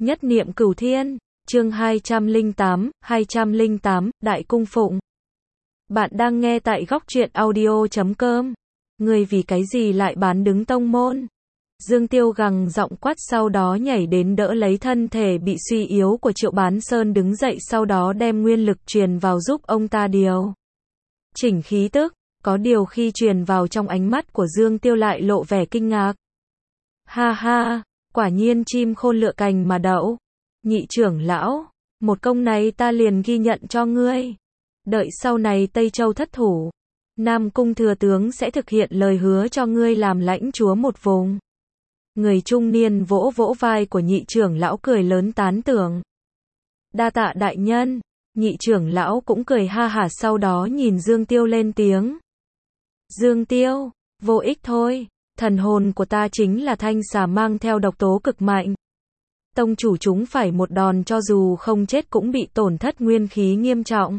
Nhất niệm cửu thiên, chương 208, Đại Cung Phụng. Bạn đang nghe tại góc truyện audio.com. Người vì cái gì lại bán đứng tông môn? Dương Tiêu gằn giọng quát, sau đó nhảy đến đỡ lấy thân thể bị suy yếu của Triệu Bán Sơn đứng dậy, sau đó đem nguyên lực truyền vào giúp ông ta điều chỉnh khí tức. Có điều khi truyền vào trong ánh mắt của Dương Tiêu lại lộ vẻ kinh ngạc. Ha ha, quả nhiên chim khôn lựa cành mà đậu. Nhị trưởng lão, một công này ta liền ghi nhận cho ngươi. Đợi sau này Tây Châu thất thủ, Nam Cung thừa tướng sẽ thực hiện lời hứa cho ngươi làm lãnh chúa một vùng. Người trung niên vỗ vỗ vai của nhị trưởng lão cười lớn tán thưởng. Đa tạ đại nhân. Nhị trưởng lão cũng cười ha hả, sau đó nhìn Dương Tiêu lên tiếng. Dương Tiêu, vô ích thôi. Thần hồn của ta chính là thanh xà mang theo độc tố cực mạnh. Tông chủ chúng phải một đòn cho dù không chết cũng bị tổn thất nguyên khí nghiêm trọng.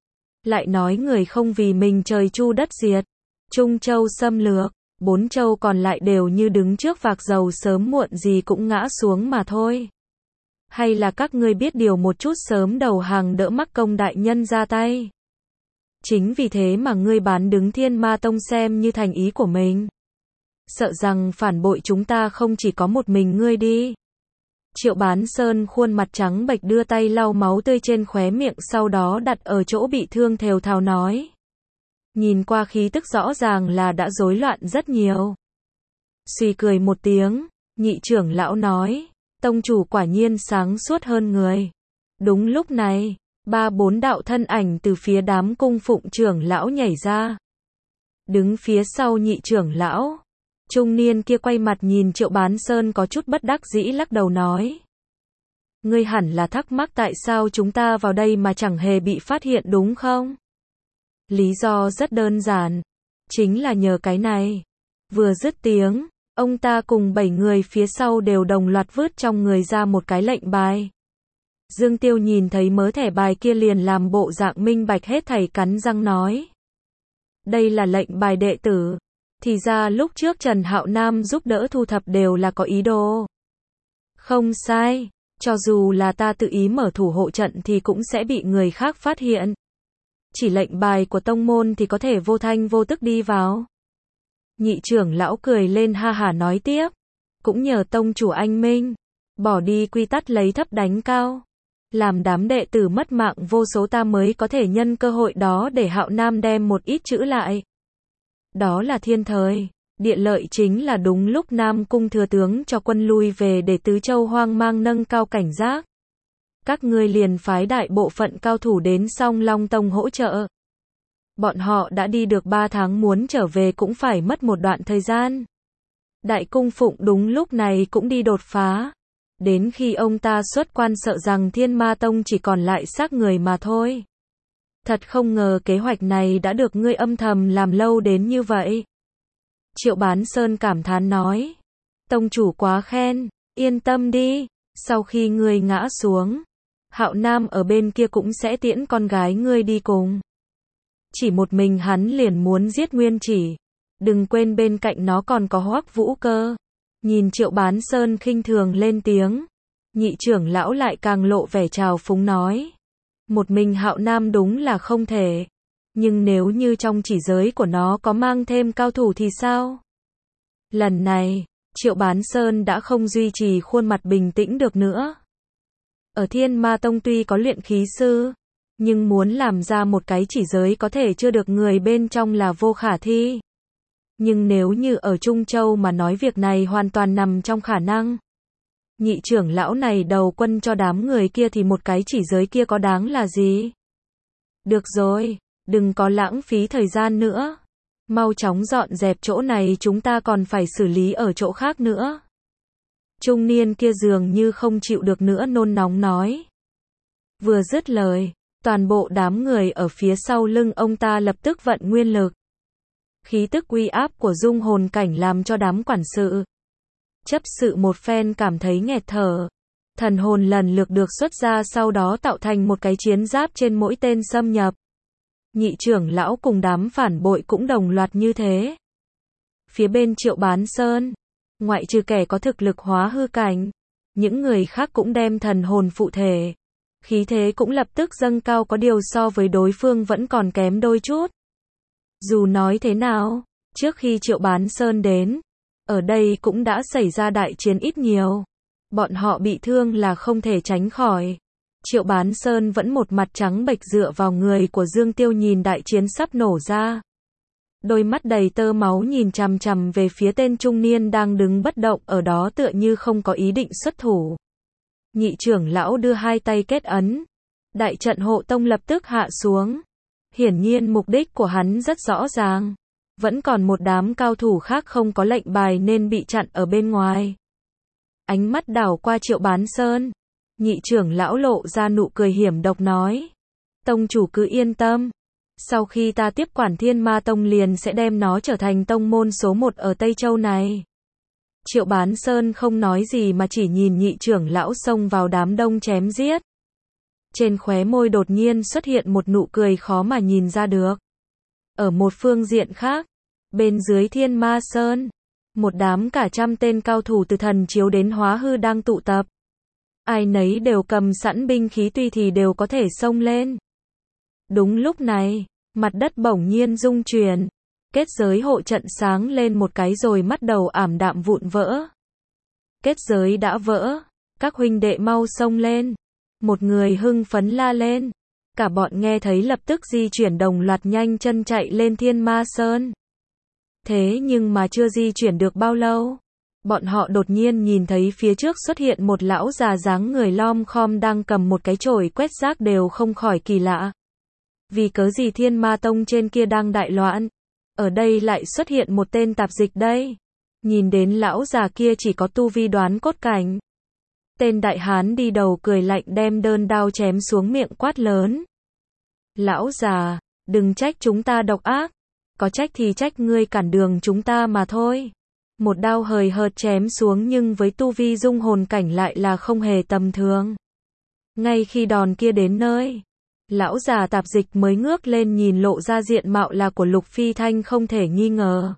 Lại nói người không vì mình trời chu đất diệt, Trung Châu xâm lược, 4 châu còn lại đều như đứng trước vạc dầu, sớm muộn gì cũng ngã xuống mà thôi. Hay là các ngươi biết điều một chút, sớm đầu hàng đỡ mắc công đại nhân ra tay. Chính vì thế mà ngươi bán đứng Thiên Ma Tông xem như thành ý của mình. Sợ rằng phản bội chúng ta không chỉ có một mình ngươi đi. Triệu Bán Sơn khuôn mặt trắng bệch đưa tay lau máu tươi trên khóe miệng, sau đó đặt ở chỗ bị thương thều thào nói. Nhìn qua khí tức rõ ràng là đã rối loạn rất nhiều. Suy cười một tiếng, nhị trưởng lão nói, tông chủ quả nhiên sáng suốt hơn người. Đúng lúc này, 3-4 đạo thân ảnh từ phía đám cung phụng trưởng lão nhảy ra. Đứng phía sau nhị trưởng lão, trung niên kia quay mặt nhìn Triệu Bán Sơn có chút bất đắc dĩ lắc đầu nói. Ngươi hẳn là thắc mắc tại sao chúng ta vào đây mà chẳng hề bị phát hiện đúng không? Lý do rất đơn giản, chính là nhờ cái này. Vừa dứt tiếng, ông ta cùng 7 người phía sau đều đồng loạt vứt trong người ra một cái lệnh bài. Dương Tiêu nhìn thấy mớ thẻ bài kia liền làm bộ dạng minh bạch hết thảy, cắn răng nói. Đây là lệnh bài đệ tử. Thì ra lúc trước Trần Hạo Nam giúp đỡ thu thập đều là có ý đồ. Không sai, cho dù là ta tự ý mở thủ hộ trận thì cũng sẽ bị người khác phát hiện. Chỉ lệnh bài của tông môn thì có thể vô thanh vô tức đi vào. Nhị trưởng lão cười lên ha hả nói tiếp. Cũng nhờ tông chủ anh minh, bỏ đi quy tắc lấy thấp đánh cao. Làm đám đệ tử mất mạng vô số, ta mới có thể nhân cơ hội đó để Hạo Nam đem một ít chữ lại. Đó là thiên thời, địa lợi, chính là đúng lúc Nam Cung thừa tướng cho quân lui về để tứ châu hoang mang nâng cao cảnh giác. Các ngươi liền phái đại bộ phận cao thủ đến Song Long Tông hỗ trợ. Bọn họ đã đi được 3 tháng, muốn trở về cũng phải mất một đoạn thời gian. Đại Cung Phụng đúng lúc này cũng đi đột phá. Đến khi ông ta xuất quan sợ rằng Thiên Ma Tông chỉ còn lại xác người mà thôi. Thật không ngờ kế hoạch này đã được ngươi âm thầm làm lâu đến như vậy. Triệu Bán Sơn cảm thán nói. Tông chủ quá khen, yên tâm đi, sau khi ngươi ngã xuống, Hạo Nam ở bên kia cũng sẽ tiễn con gái ngươi đi cùng. Chỉ một mình hắn liền muốn giết Nguyên Chỉ. Đừng quên bên cạnh nó còn có Hoắc Vũ Cơ. Nhìn Triệu Bán Sơn khinh thường lên tiếng, nhị trưởng lão lại càng lộ vẻ trào phúng nói. Một mình Hạo Nam đúng là không thể. Nhưng nếu như trong chỉ giới của nó có mang thêm cao thủ thì sao? Lần này, Triệu Bán Sơn đã không duy trì khuôn mặt bình tĩnh được nữa. Ở Thiên Ma Tông tuy có luyện khí sư, nhưng muốn làm ra một cái chỉ giới có thể chưa được người bên trong là vô khả thi. Nhưng nếu như ở Trung Châu mà nói, việc này hoàn toàn nằm trong khả năng. Nhị trưởng lão này đầu quân cho đám người kia thì một cái chỉ giới kia có đáng là gì? Được rồi, đừng có lãng phí thời gian nữa. Mau chóng dọn dẹp chỗ này, chúng ta còn phải xử lý ở chỗ khác nữa. Trung niên kia dường như không chịu được nữa nôn nóng nói. Vừa dứt lời, toàn bộ đám người ở phía sau lưng ông ta lập tức vận nguyên lực. Khí tức uy áp của dung hồn cảnh làm cho đám quản sự, chấp sự một phen cảm thấy nghẹt thở. Thần hồn lần lượt được xuất ra, sau đó tạo thành một cái chiến giáp trên mỗi tên xâm nhập. Nhị trưởng lão cùng đám phản bội cũng đồng loạt như thế. Phía bên Triệu Bán Sơn, ngoại trừ kẻ có thực lực hóa hư cảnh, những người khác cũng đem thần hồn phụ thể. Khí thế cũng lập tức dâng cao, có điều so với đối phương vẫn còn kém đôi chút. Dù nói thế nào, trước khi Triệu Bán Sơn đến, ở đây cũng đã xảy ra đại chiến ít nhiều. Bọn họ bị thương là không thể tránh khỏi. Triệu Bán Sơn vẫn một mặt trắng bệch dựa vào người của Dương Tiêu nhìn đại chiến sắp nổ ra. Đôi mắt đầy tơ máu nhìn chằm chằm về phía tên trung niên đang đứng bất động ở đó tựa như không có ý định xuất thủ. Nhị trưởng lão đưa hai tay kết ấn. Đại trận hộ tông lập tức hạ xuống. Hiển nhiên mục đích của hắn rất rõ ràng. Vẫn còn một đám cao thủ khác không có lệnh bài nên bị chặn ở bên ngoài. Ánh mắt đảo qua Triệu Bán Sơn. Nhị trưởng lão lộ ra nụ cười hiểm độc nói. Tông chủ cứ yên tâm. Sau khi ta tiếp quản Thiên Ma Tông liền sẽ đem nó trở thành tông môn số 1 ở Tây Châu này. Triệu Bán Sơn không nói gì mà chỉ nhìn nhị trưởng lão xông vào đám đông chém giết. Trên khóe môi đột nhiên xuất hiện một nụ cười khó mà nhìn ra được. Ở một phương diện khác, bên dưới Thiên Ma Sơn, một đám cả trăm tên cao thủ từ thần chiếu đến hóa hư đang tụ tập. Ai nấy đều cầm sẵn binh khí tuy thì đều có thể xông lên. Đúng lúc này, mặt đất bỗng nhiên rung chuyển. Kết giới hộ trận sáng lên một cái rồi bắt đầu ảm đạm vụn vỡ. Kết giới đã vỡ, các huynh đệ mau xông lên. Một người hưng phấn la lên. Cả bọn nghe thấy lập tức di chuyển đồng loạt nhanh chân chạy lên Thiên Ma Sơn. Thế nhưng mà chưa di chuyển được bao lâu, bọn họ đột nhiên nhìn thấy phía trước xuất hiện một lão già dáng người lom khom đang cầm một cái chổi quét rác đều không khỏi kỳ lạ. Vì cớ gì Thiên Ma Tông trên kia đang đại loạn, ở đây lại xuất hiện một tên tạp dịch đây. Nhìn đến lão già kia chỉ có tu vi đoán cốt cảnh. Tên đại hán đi đầu cười lạnh đem đơn đao chém xuống miệng quát lớn. Lão già, đừng trách chúng ta độc ác. Có trách thì trách ngươi cản đường chúng ta mà thôi. Một đao hời hợt chém xuống nhưng với tu vi dung hồn cảnh lại là không hề tầm thường. Ngay khi đòn kia đến nơi, lão già tạp dịch mới ngước lên nhìn lộ ra diện mạo là của Lục Phi Thanh không thể nghi ngờ.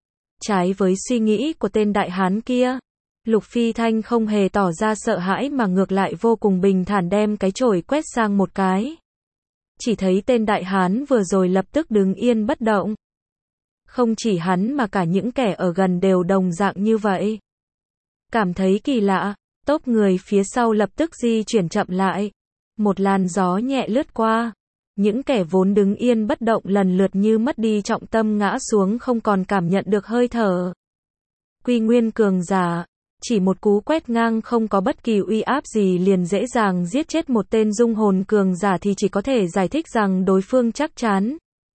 Trái với suy nghĩ của tên đại hán kia, Lục Phi Thanh không hề tỏ ra sợ hãi mà ngược lại vô cùng bình thản đem cái chổi quét sang một cái. Chỉ thấy tên đại hán vừa rồi lập tức đứng yên bất động. Không chỉ hắn mà cả những kẻ ở gần đều đồng dạng như vậy. Cảm thấy kỳ lạ, tốp người phía sau lập tức di chuyển chậm lại. Một làn gió nhẹ lướt qua. Những kẻ vốn đứng yên bất động lần lượt như mất đi trọng tâm ngã xuống không còn cảm nhận được hơi thở. Quy nguyên cường giả, chỉ một cú quét ngang không có bất kỳ uy áp gì liền dễ dàng giết chết một tên dung hồn cường giả thì chỉ có thể giải thích rằng đối phương chắc chắn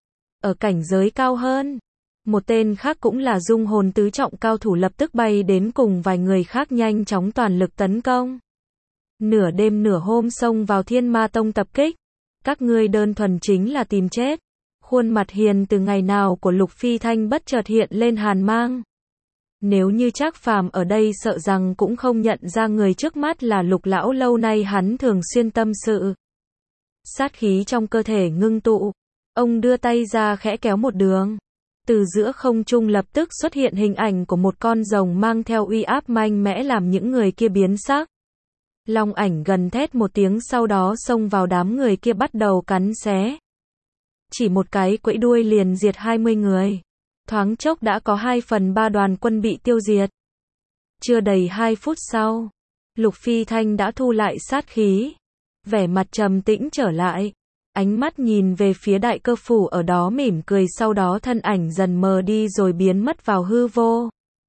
ở cảnh giới cao hơn. Một tên khác cũng là dung hồn tứ trọng cao thủ lập tức bay đến cùng vài người khác nhanh chóng toàn lực tấn công. Nửa đêm nửa hôm xông vào Thiên Ma Tông tập kích. Các ngươi đơn thuần chính là tìm chết. Khuôn mặt hiền từ ngày nào của Lục Phi Thanh bất chợt hiện lên hàn mang. Nếu như Trác Phàm ở đây sợ rằng cũng không nhận ra người trước mắt là Lục lão, lâu nay hắn thường xuyên tâm sự. Sát khí trong cơ thể ngưng tụ, ông đưa tay ra khẽ kéo một đường. Từ giữa không trung lập tức xuất hiện hình ảnh của một con rồng mang theo uy áp mạnh mẽ làm những người kia biến sắc. Long ảnh gần thét một tiếng sau đó xông vào đám người kia bắt đầu cắn xé. Chỉ một cái quẫy đuôi liền diệt 20 người. Thoáng chốc đã có 2/3 đoàn quân bị tiêu diệt. Chưa đầy 2 phút sau, Lục Phi Thanh đã thu lại sát khí. Vẻ mặt trầm tĩnh trở lại. Ánh mắt nhìn về phía đại cơ phủ ở đó mỉm cười sau đó thân ảnh dần mờ đi rồi biến mất vào hư vô.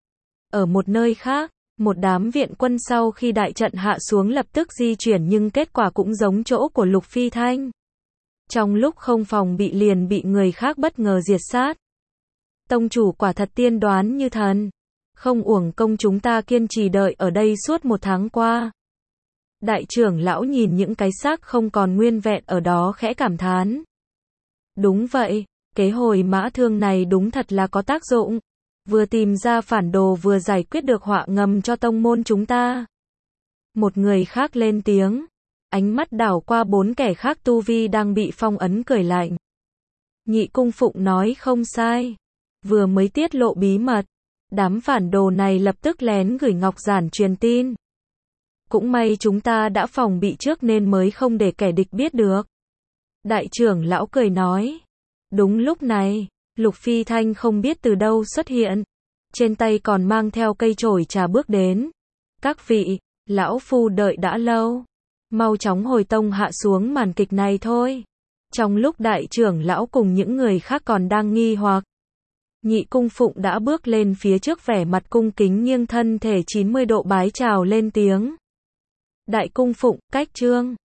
Ở một nơi khác, một đám viện quân sau khi đại trận hạ xuống lập tức di chuyển nhưng kết quả cũng giống chỗ của Lục Phi Thanh. Trong lúc không phòng bị liền bị người khác bất ngờ diệt sát. Tông chủ quả thật tiên đoán như thần. Không uổng công chúng ta kiên trì đợi ở đây suốt 1 tháng qua. Đại trưởng lão nhìn những cái xác không còn nguyên vẹn ở đó khẽ cảm thán. Đúng vậy, kế hồi mã thương này đúng thật là có tác dụng. Vừa tìm ra phản đồ vừa giải quyết được họa ngầm cho tông môn chúng ta. Một người khác lên tiếng. Ánh mắt đảo qua 4 kẻ khác tu vi đang bị phong ấn cười lạnh. Nhị cung phụng nói không sai. Vừa mới tiết lộ bí mật. Đám phản đồ này lập tức lén gửi ngọc giản truyền tin. cũng may chúng ta đã phòng bị trước nên mới không để kẻ địch biết được. Đại trưởng lão cười nói. Đúng lúc này, Lục Phi Thanh không biết từ đâu xuất hiện. Trên tay còn mang theo cây chổi trà bước đến. Các vị, lão phu đợi đã lâu. Mau chóng hồi tông hạ xuống màn kịch này thôi. Trong lúc đại trưởng lão cùng những người khác còn đang nghi hoặc, Nhị Cung Phụng đã bước lên phía trước vẻ mặt cung kính nghiêng thân thể 90 độ bái chào lên tiếng. Đại Cung Phụng, cách trương.